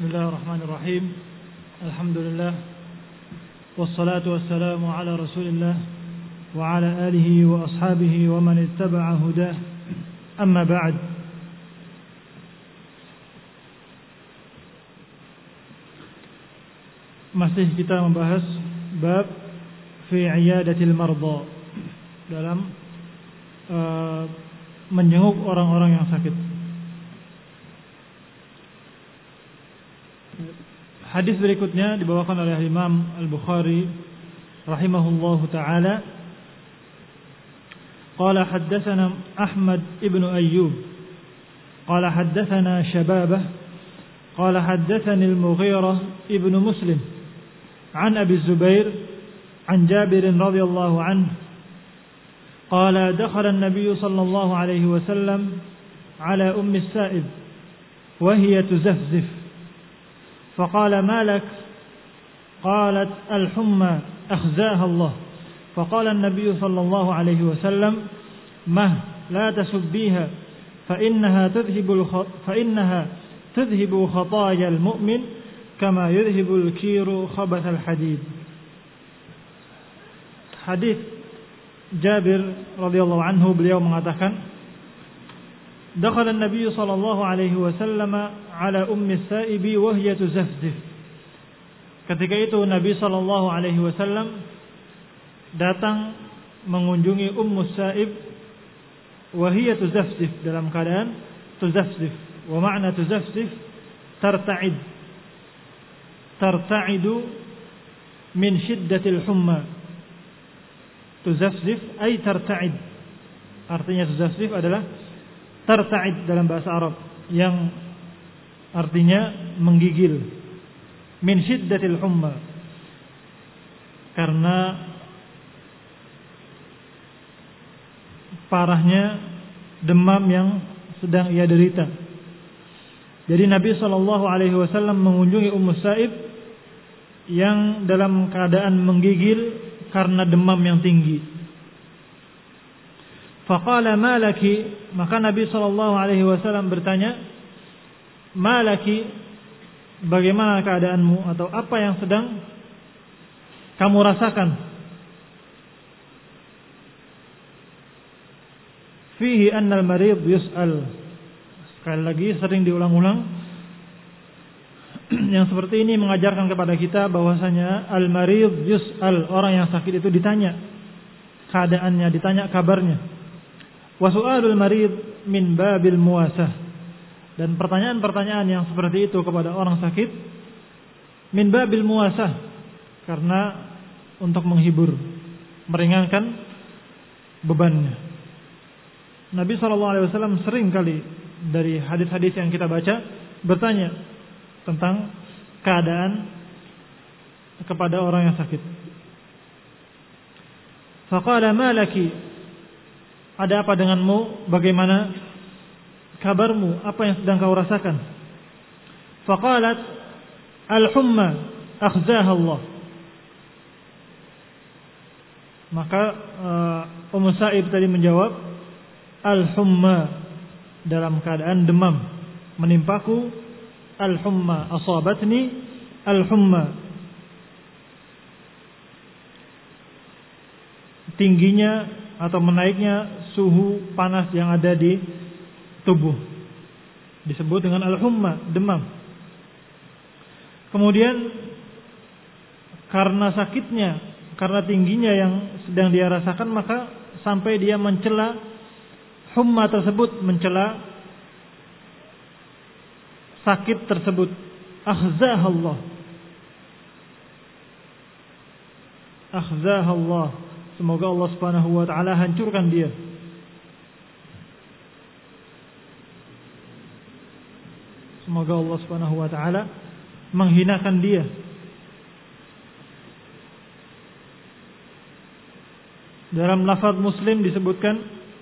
Bismillahirrahmanirrahim. Alhamdulillah. Wassalatu wassalamu ala Rasulillah wa ala alihi wa ashabihi wa man ittaba'a hudah. Amma ba'd. Masih kita membahas bab fi iyadatil marda, dalam menjenguk orang-orang yang sakit. Hadis berikutnya dibawakan oleh Imam Al-Bukhari rahimahullahu taala. Qala haddatsana Ahmad ibn Ayyub qala haddatsana Shababah qala haddatsani Al-Mughirah ibn Muslim an Abi Zubair an Jabir radhiyallahu anhu qala dakhala an-nabiy sallallahu alayhi wa sallam ala ummi as-sa'ib wa hiya tuzafzif فقال ما لك قالت الحمى أخزاها الله فقال النبي صلى الله عليه وسلم مه لا تسبيها فإنها تذهب خطايا المؤمن كما يذهب الكير خبث الحديد. Hadis Jabir radhiyallahu anhu, beliau mengatakan dakhala an-nabiy sallallahu alaihi wasallam ala ummi as-sa'ibi wa hiya tuzafzif. Ketika itu Nabi sallallahu alaihi wasallam datang mengunjungi Ummu Sa'ib wa hiya tuzafzif, dalam keadaan tuzafzif. Wa ma'na tuzafzif tarta'idu min shiddatil humma. Tuzafzif ay tarta'id. Artinya tuzafzif adalah tarta'id dalam bahasa Arab, yang artinya menggigil. Min shiddatil humma, karena parahnya demam yang sedang ia derita. Jadi Nabi SAW mengunjungi Ummu Sa'ib yang dalam keadaan menggigil karena demam yang tinggi. Faqala malaki, maka Nabi SAW bertanya, malaki, bagaimana keadaanmu, atau apa yang sedang kamu rasakan? Fihi annal marid yus'al. Sekali lagi, sering diulang-ulang. Yang seperti ini mengajarkan kepada kita bahwasanya al-marid yus'al, orang yang sakit itu ditanya keadaannya, ditanya kabarnya. Wa su'alul marid min babil muwasah, dan pertanyaan-pertanyaan yang seperti itu kepada orang sakit min babil muwasah, karena untuk menghibur, meringankan bebannya. Nabi SAW sering kali dari hadis-hadis yang kita baca bertanya tentang keadaan kepada orang yang sakit. Faqala ma laki, ada apa denganmu? Bagaimana kabarmu? Apa yang sedang kau rasakan? Faqalat al-humma akhzaha Allah. Maka Ummu Sa'ib tadi menjawab, al-humma, dalam keadaan demam menimpaku. Al-humma asabatni al-humma, tingginya atau menaiknya suhu panas yang ada di tubuh disebut dengan al-humma, demam. Kemudian karena sakitnya, karena tingginya yang sedang dia rasakan, maka sampai dia mencela humma tersebut, mencela sakit tersebut. Akhzah Allah, akhzah Allah, semoga Allah Subhanahu wa taala hancurkan dia. Semoga Allah Subhanahu wa taala menghinakan dia. Dalam lafaz Muslim disebutkan,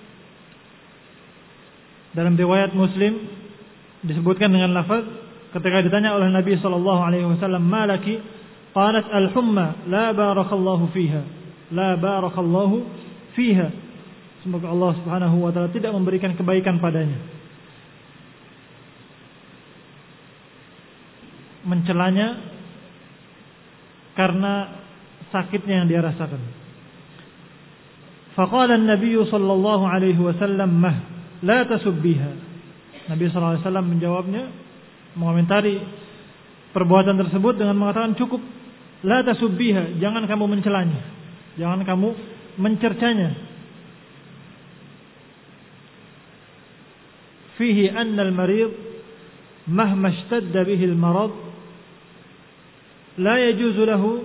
dalam riwayat Muslim disebutkan dengan lafaz ketika ditanya oleh Nabi sallallahu alaihi wasallam, malaki, qalat al-humma la barakallahu fiha, la barakallahu fiha, semoga Allah Subhanahu wa taala tidak memberikan kebaikan padanya. mencelanya karena sakitnya yang dia rasakan. Faqala an-nabiy sallallahu alaihi wasallam mah la tasubbiha. Nabi sallallahu alaihi wasallam menjawabnya, mengomentari perbuatan tersebut dengan mengatakan cukup, la tasubbiha, jangan kamu mencelanya, jangan kamu mencercanya. Fihi anna al-marid mahma ishtadda bihi al-marad la yajuzu lahu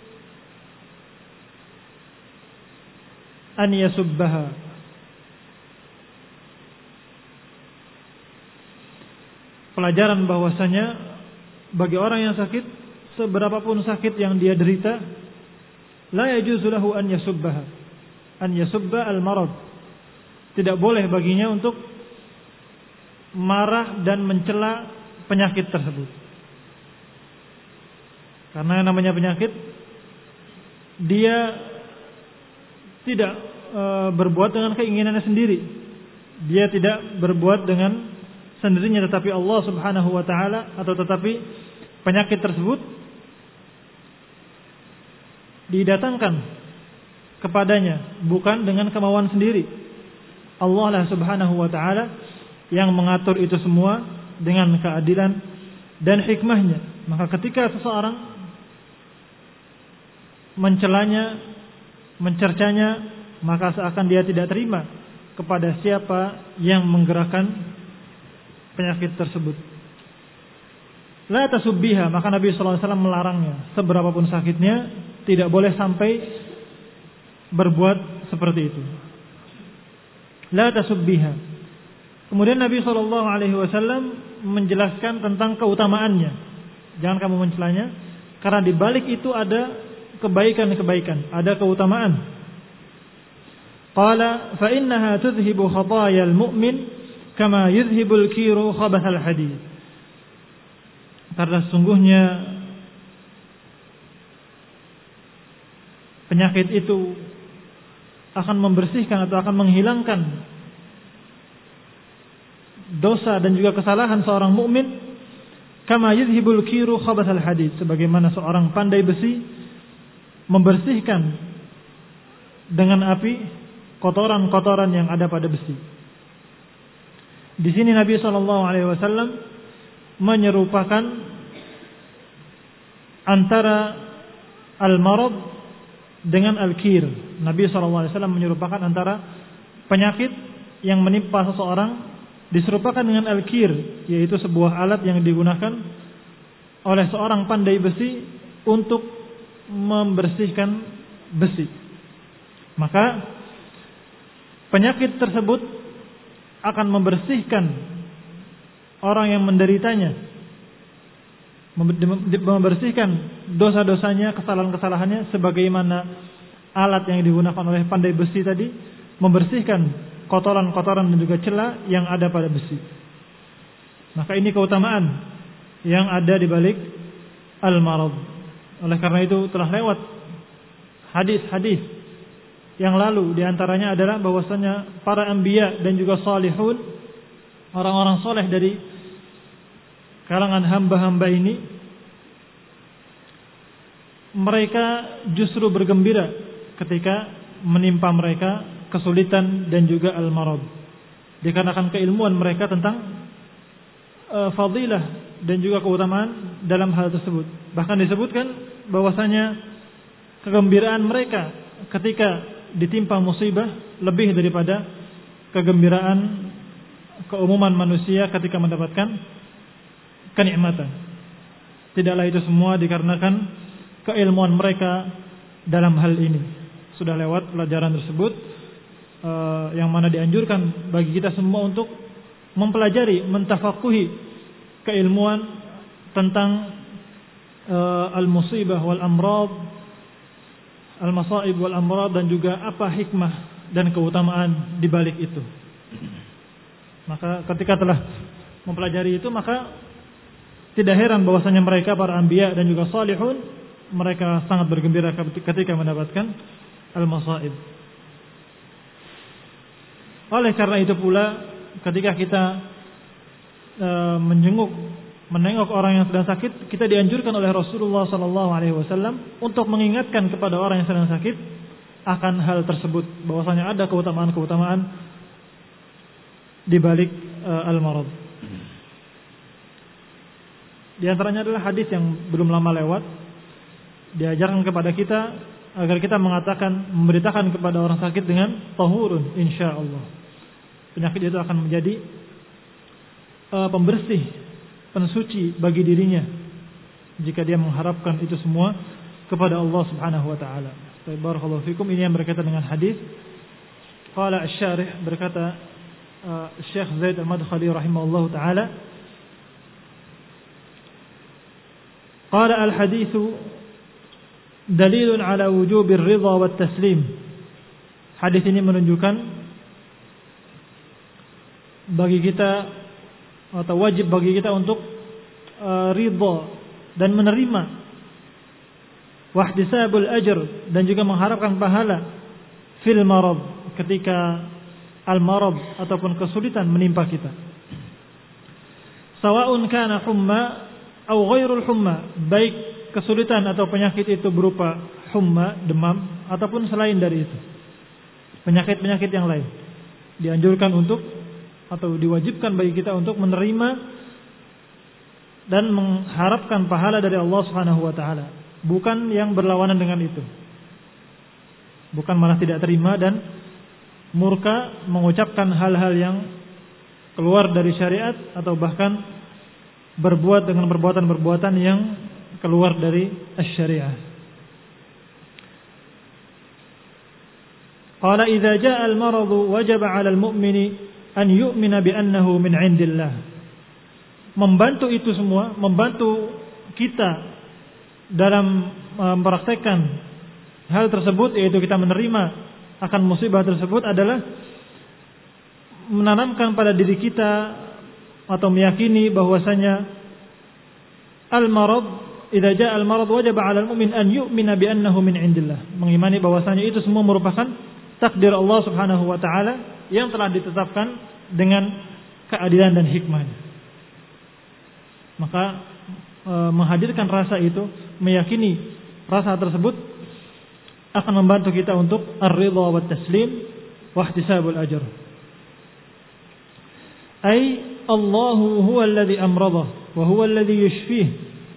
an yasubbaha. Pelajaran bahwasanya bagi orang yang sakit, seberapapun sakit yang dia derita, la yajuzu lahu an yasubbaha, an yasubba al-marad. Tidak boleh baginya untuk marah dan mencela penyakit tersebut. Karena yang namanya penyakit, dia tidak berbuat dengan keinginannya sendiri. Dia tidak berbuat dengan sendirinya, tetapi Allah Subhanahu wa taala, atau tetapi penyakit tersebut didatangkan kepadanya bukan dengan kemauan sendiri. Allah lah Subhanahu wa taala yang mengatur itu semua dengan keadilan dan hikmahnya. Maka ketika seseorang mencelanya, mencercanya, maka seakan dia tidak terima kepada siapa yang menggerakkan penyakit tersebut. La tasubbiha, maka Nabi sallallahu alaihi wasallam melarangnya. Seberapapun sakitnya, tidak boleh sampai berbuat seperti itu. La tasubbiha. Kemudian Nabi sallallahu alaihi wasallam menjelaskan tentang keutamaannya. Jangan kamu mencelanya, karena di balik itu ada kebaikan-kebaikan, ada keutamaan. Qala fa innaha tudhibu khatayal mu'min kama yudhibul kiru khabathal hadid. Karena sungguhnya penyakit itu akan membersihkan atau akan menghilangkan dosa dan juga kesalahan seorang mukmin, kama yudhibul kiru khabathal hadid, sebagaimana seorang pandai besi membersihkan dengan api kotoran-kotoran yang ada pada besi. Di sini Nabi SAW menyerupakan antara al-marad dengan al-kir. Nabi SAW menyerupakan antara penyakit yang menimpa seseorang diserupakan dengan al-kir, yaitu sebuah alat yang digunakan oleh seorang pandai besi untuk membersihkan besi. Maka penyakit tersebut akan membersihkan orang yang menderitanya, membersihkan dosa-dosanya, kesalahan-kesalahannya, sebagaimana alat yang digunakan oleh pandai besi tadi membersihkan kotoran-kotoran dan juga celah yang ada pada besi. Maka ini keutamaan yang ada di balik al-marad. Oleh karena itu telah lewat hadis-hadis yang lalu, diantaranya adalah bahwasanya para anbiya dan juga salihun, orang-orang soleh dari kalangan hamba-hamba ini, mereka justru bergembira ketika menimpa mereka kesulitan dan juga al-marad, dikarenakan keilmuan mereka tentang fadilah dan juga keutamaan dalam hal tersebut. Bahkan disebutkan bahwasanya kegembiraan mereka ketika ditimpa musibah lebih daripada kegembiraan keumuman manusia ketika mendapatkan kenikmatan. Tidaklah itu semua dikarenakan keilmuan mereka dalam hal ini. Sudah lewat pelajaran tersebut, yang mana dianjurkan bagi kita semua untuk mempelajari, mentafakuhi keilmuan tentang al-musibah wal amrad, al-masaib wal amrad, dan juga apa hikmah dan keutamaan di balik itu. Maka ketika telah mempelajari itu, maka tidak heran bahwasanya mereka para anbiya dan juga salihun, mereka sangat bergembira ketika mendapatkan al-masaib. Oleh karena itu pula, ketika kita menjenguk menengok orang yang sedang sakit, kita dianjurkan oleh Rasulullah SAW untuk mengingatkan kepada orang yang sedang sakit akan hal tersebut, bahwasanya ada keutamaan-keutamaan di balik al-marad. Di antaranya adalah hadis yang belum lama lewat, diajarkan kepada kita agar kita memberitakan kepada orang sakit dengan tahurun, insyaallah. Penyakit itu akan menjadi pembersih, pensuci bagi dirinya jika dia mengharapkan itu semua kepada Allah Subhanahu wa taala. Barakallahu fikum. Ini yang berkaitan dengan hadis. Qala asy-syarih, berkata Syekh Zaid Al-Madkhali rahimahullahu taala, qala al-haditsu dalilun ala wujubir ridha wat taslim. Hadis ini menunjukkan bagi kita atau wajib bagi kita untuk ridha dan menerima, wahtisabul ajr, dan juga mengharapkan pahala fil marad, ketika al-marad ataupun kesulitan menimpa kita. Sawa'un kana humma atau ghairul humma, baik kesulitan atau penyakit itu berupa humma, demam, ataupun selain dari itu, penyakit-penyakit yang lain, dianjurkan untuk atau diwajibkan bagi kita untuk menerima dan mengharapkan pahala dari Allah Subhanahu wa taala, bukan yang berlawanan dengan itu. Bukan malah tidak terima dan murka mengucapkan hal-hal yang keluar dari syariat, atau bahkan berbuat dengan perbuatan-perbuatan yang keluar dari asy-syariah. Qala idza jaa al-maradu wajaba 'ala al-mu'mini an yu'mina bi annahu min 'indillah. Membantu itu semua, membantu kita dalam mempraktekkan hal tersebut, yaitu kita menerima akan musibah tersebut, adalah menanamkan pada diri kita atau meyakini bahwasanya al-marad, idza jaa al-marad wajaba 'ala al-mu'min an yu'mina bi annahu min 'indillah. Mengimani bahwasanya itu semua merupakan takdir Allah Subhanahu wa taala yang telah ditetapkan dengan keadilan dan hikmahnya. Maka menghadirkan rasa itu, meyakini rasa tersebut akan membantu kita untuk ar-ridha wa taslim wa ihtisabul ajr. Ay Allahu huwa alladhi amradahu wa huwa alladhi yushfihi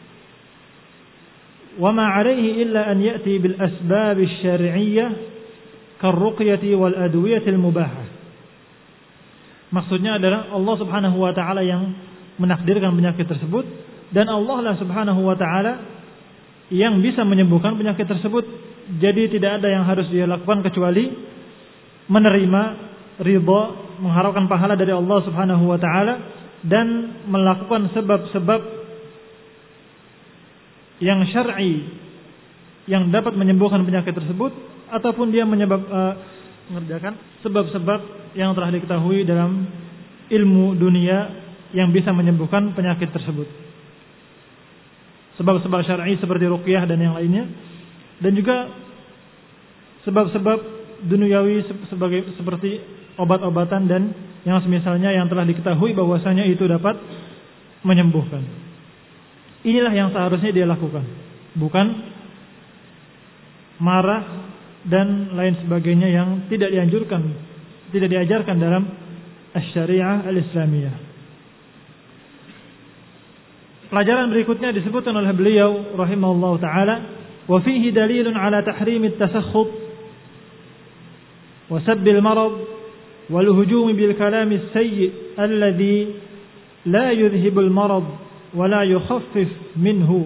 wa ma 'alayhi illa an ya'ti bil asbab asy-syar'iyyah kar-ruqyati wal adwiyati al-mubahah. Maksudnya adalah Allah Subhanahu wa taala yang menakdirkan penyakit tersebut, dan Allah lah Subhanahu wa taala yang bisa menyembuhkan penyakit tersebut. Jadi tidak ada yang harus dia lakukan kecuali menerima, ridha, mengharapkan pahala dari Allah Subhanahu wa taala, dan melakukan sebab-sebab yang syar'i yang dapat menyembuhkan penyakit tersebut, ataupun dia mengerjakan sebab-sebab yang telah diketahui dalam ilmu dunia yang bisa menyembuhkan penyakit tersebut. Sebab-sebab syar'i seperti ruqyah dan yang lainnya, dan juga sebab-sebab duniawi seperti obat-obatan dan yang semisalnya yang telah diketahui bahwasanya itu dapat menyembuhkan. Inilah yang seharusnya dia lakukan, bukan marah dan lain sebagainya yang tidak dianjurkan, tidak diajarkan dalam asy-syariah al-islamiyah. Pelajaran berikutnya disebutkan oleh beliau rahimahullahu taala, wa fihi dalilun ala tahrim at-tasakhut wa sabb al-marad wal hujum bil kalam as-sayyi alladhi la yudhhibu al-marad wa la yukhaffif minhu.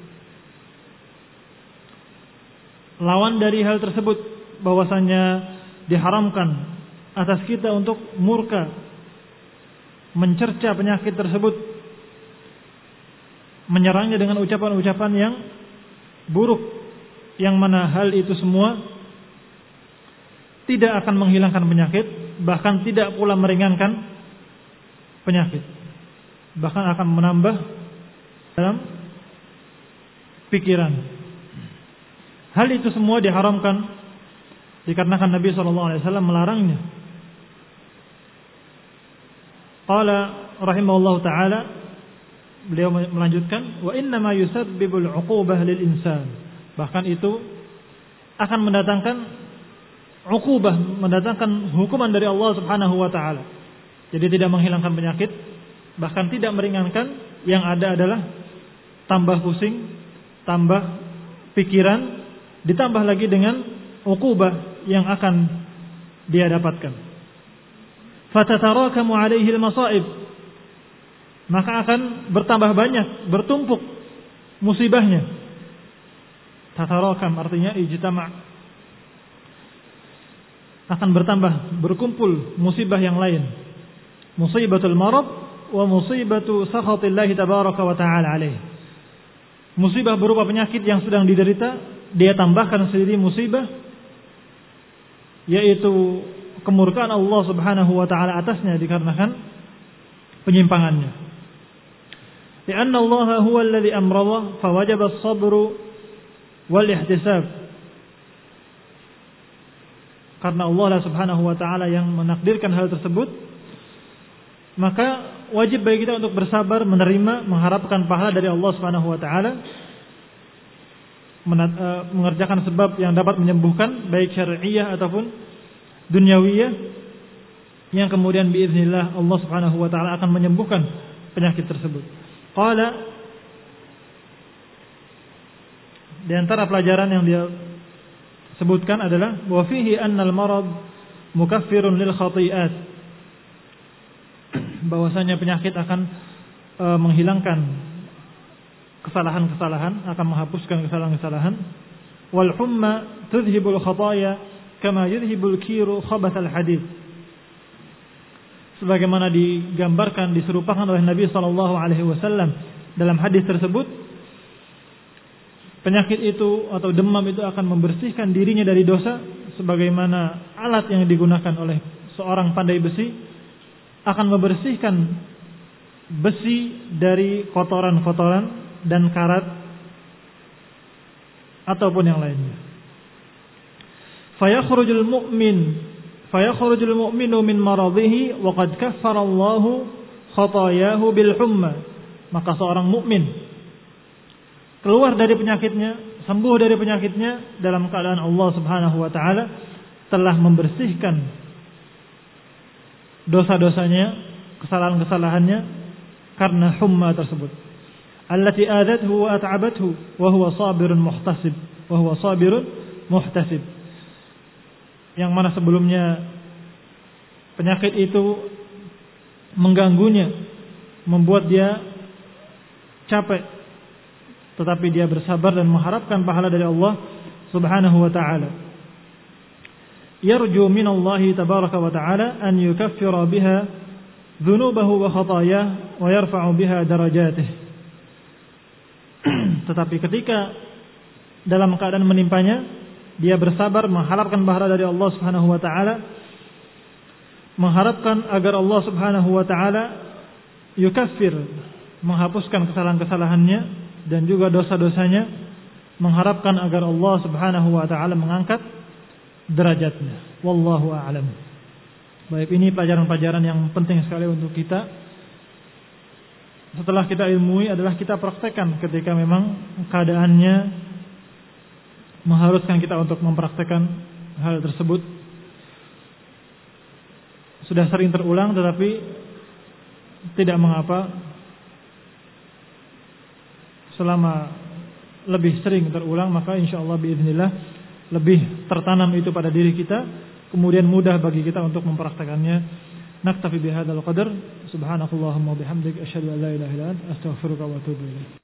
Lawan dari hal tersebut, bahwasanya diharamkan atas kita untuk murka, mencerca penyakit tersebut, menyerangnya dengan ucapan-ucapan yang buruk, yang mana hal itu semua tidak akan menghilangkan penyakit, bahkan tidak pula meringankan penyakit, bahkan akan menambah dalam pikiran. Hal itu semua diharamkan dikarenakan Nabi SAW melarangnya. Qala rahimahullahu ta'ala, beliau melanjutkan, wa inna ma yusabbibul 'uqubah lil insan. Bahkan itu akan mendatangkan 'uqubah, mendatangkan hukuman dari Allah Subhanahu wa taala. Jadi tidak menghilangkan penyakit, bahkan tidak meringankan, yang ada adalah tambah pusing, tambah pikiran, ditambah lagi dengan 'uqubah yang akan dia dapatkan. Fatatarakamu 'alaihi al-masa'ib. Maka akan bertambah banyak, bertumpuk musibahnya. Tatarakam artinya ijtama'. Akan bertambah, berkumpul musibah yang lain. Musibatul marad wa musibatu sakhatillahi tabaraka wa ta'ala alaih. Musibah berupa penyakit yang sedang diderita, dia tambahkan sendiri musibah, yaitu kemurkaan Allah Subhanahu wa ta'ala atasnya dikarenakan penyimpangannya. Lianna Allah huwa alladhi amrada fawajaba as-sabru wal ihtisab. Karena Allah Subhanahu wa ta'ala yang menakdirkan hal tersebut, maka wajib bagi kita untuk bersabar, menerima, mengharapkan pahala dari Allah Subhanahu wa ta'ala, mengerjakan sebab yang dapat menyembuhkan, baik syar'iyyah ataupun dunyawiyah, yang kemudian biiznillah Allah Subhanahu wa ta'ala akan menyembuhkan penyakit tersebut. Qala, di antara pelajaran yang dia sebutkan adalah wa fihi annal marad mukaffirun lil khati'at. Bahwasanya penyakit akan menghilangkan kesalahan-kesalahan, akan menghapuskan kesalahan-kesalahan. Wal humma tudhibul khataya kama yudhibul kiru khabathal hadid. Sebagaimana digambarkan, diserupakan oleh Nabi SAW dalam hadis tersebut, penyakit itu atau demam itu akan membersihkan dirinya dari dosa, sebagaimana alat yang digunakan oleh seorang pandai besi akan membersihkan besi dari kotoran-kotoran dan karat ataupun yang lainnya. Fayakhrujul mu'minu min maradhihi wa qad kaffara Allahu khatayahu bil humma. Maka seorang mukmin keluar dari penyakitnya, sembuh dari penyakitnya dalam keadaan Allah Subhanahu wa taala telah membersihkan dosa-dosanya, kesalahan-kesalahannya karena humma tersebut. Allati adathu wa at'abathu wa huwa sabirun muhtasib. Yang mana sebelumnya penyakit itu mengganggunya, membuat dia capek, tetapi dia bersabar dan mengharapkan pahala dari Allah Subhanahu wa ta'ala. Yarju minallahi tabaraka wa ta'ala an yukaffira biha dhunubahu wa khatayah wa yarfa'u biha darajatih. Tetapi ketika dalam keadaan menimpanya, dia bersabar, mengharapkan pahala dari Allah Subhanahu wa ta'ala, mengharapkan agar Allah Subhanahu wa ta'ala yukaffir, menghapuskan kesalahan-kesalahannya dan juga dosa-dosanya, mengharapkan agar Allah Subhanahu wa ta'ala mengangkat derajatnya. Wallahu a'lam. Baik, ini pelajaran-pelajaran yang penting sekali untuk kita. Setelah kita ilmui adalah kita praktekkan ketika memang keadaannya mengharuskan kita untuk mempraktekkan hal tersebut. Sudah sering terulang, tetapi tidak mengapa selama lebih sering terulang, maka insyaallah biiznillah lebih tertanam itu pada diri kita, kemudian mudah bagi kita untuk mempraktekannya. Naktafi bihadzal qadar. Subhanakallahumma wa bihamdik asyhadu an la ilaha illa anta astaghfiruka wa atubu ilaik.